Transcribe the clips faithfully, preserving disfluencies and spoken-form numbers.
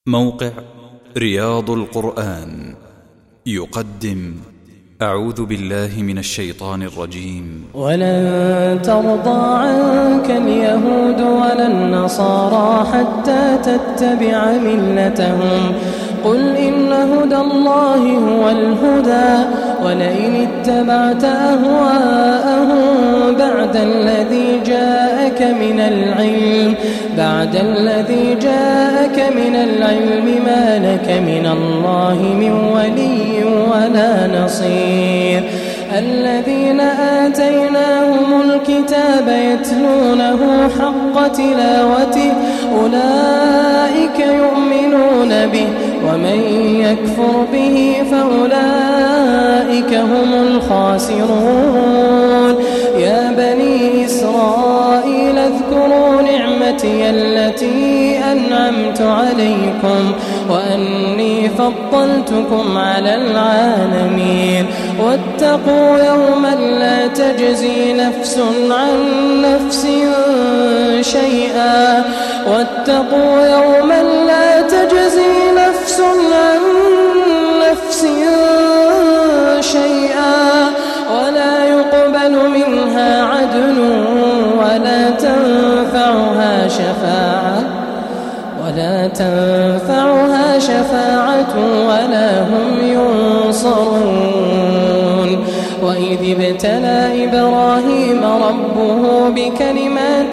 موقع رياض القرآن يقدم أعوذ بالله من الشيطان الرجيم. ولن ترضى عنك اليهود ولا النصارى حتى تتبع ملتهم قل إن هدى الله هو الهدى ولئن اتبعت أهواءهم بعد الذي جاءك من العلم بعد الذي جاءك من العلم ما لك من الله من ولي ولا نصير. الذين آتيناهم الكتاب يتلونه حق تلاوته أولئك يؤمنون به ومن يكفر به فأولئك هم الخاسرون. يا بني إسرائيل اذكروا نعمتي التي أنعمت عليكم وأني فضلتكم على العالمين واتقوا يوما لا تجزي نفس عن نفس شيئا واتقوا يوما لا تجزي نفس عن نفس شيئا ولا يقبل منها عدل ولا تنفعها شفاعة ولا تنفعها شفاعة ولا هم ينصرون. وإذ ابتلى إبراهيم ربه بكلمات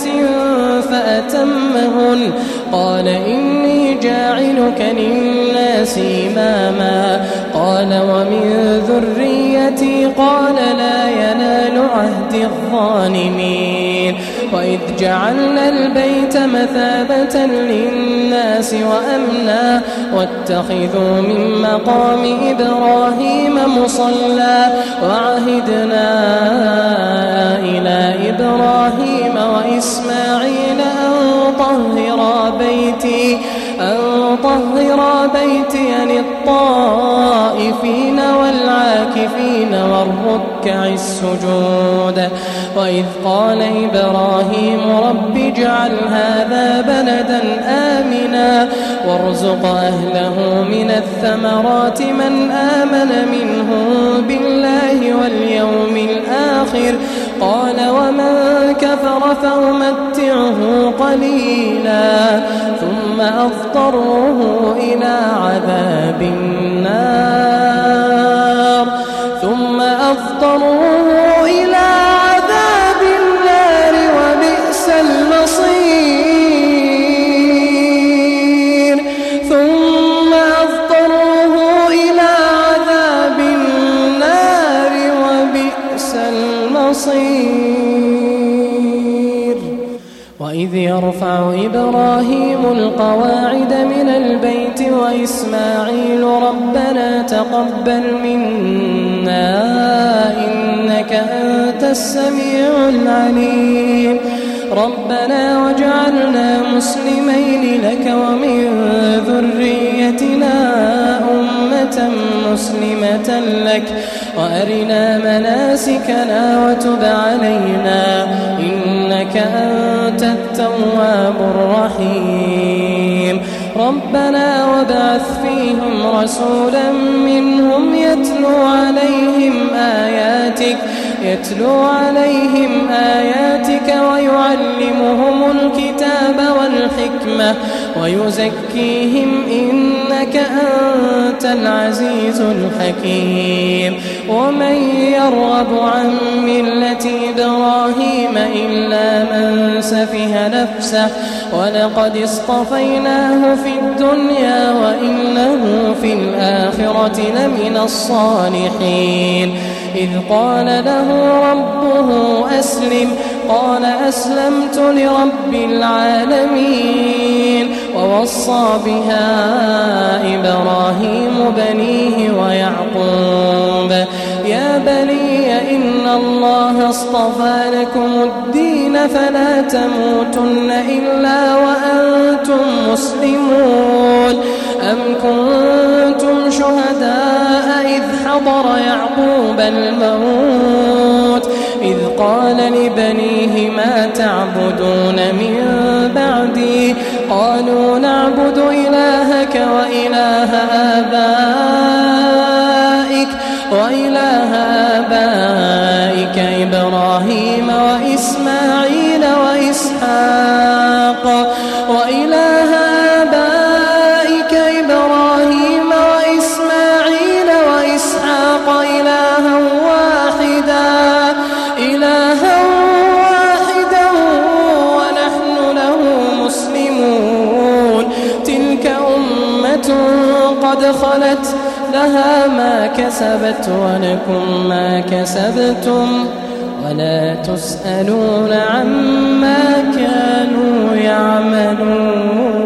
فأتمهن قال إني جاعلك للناس إماما قال ومن ذريتي قال لا ينال عهد الظالمين. وإذ جعلنا البيت مثابة للناس وأمنا واتخذوا من مقام إبراهيم مصلى وعهدنا إلى إبراهيم وإسماعيل أن طهرا بيتي أن طهرا بيتي للطائفين والعاكفين والركع السجود. وإذ قال إبراهيم رب اجعل هذا بلدا آمنا وارزق أهله من الثمرات من آمن منهم بالله واليوم الآخر قال ومن كفر فأمتعه قليلا ثم أضطره إلى عذاب النار ثم أضطره إلى عذاب النار وبئس المصير ثم أضطره إلى عذاب النار وبئس المصير. وإذ يرفع إبراهيم القواعد من البيت وإسماعيل ربنا تقبل منا إنك أنت السميع العليم ربنا واجعلنا مسلمين لك ومن ذريتنا أمة مسلمة لك وأرنا مناسكنا وتب علينا إنك أنت التواب الرحيم. ربنا وابعث فيهم رسولا منهم يتلو عليهم آياتك يتلو عليهم آياتك ويعلمهم الكتاب والحكمة ويزكيهم إنك أنت العزيز الحكيم. ومن يرغب عن ملة إبراهيم إلا من سفه نفسه ولقد اصطفيناه في الدنيا وإنه في الآخرة لمن الصالحين. إذ قال له ربه أسلم قال أسلمت لرب العالمين. ووصى بها إبراهيم بنيه ويعقوب يا بني إن الله اصطفى لكم الدين فلا تموتن إلا وأنتم مسلمون. أم كنتم شهداء إذ حضر يعقوب الموت إذ قال لبنيه ما تعبدون من بعدي قالوا نعبد إلهك وإله آبائك وإله آبائك إبراهيم وإسماعيل وإسحاق وإله آبائك إبراهيم وإسماعيل وإسحاق إلها واحدا إلها واحدا ونحن له مسلمون تلك أمة قد خلت لها ما كسبت ولكم ما كسبتم ولا تسألون عما كانوا يعملون.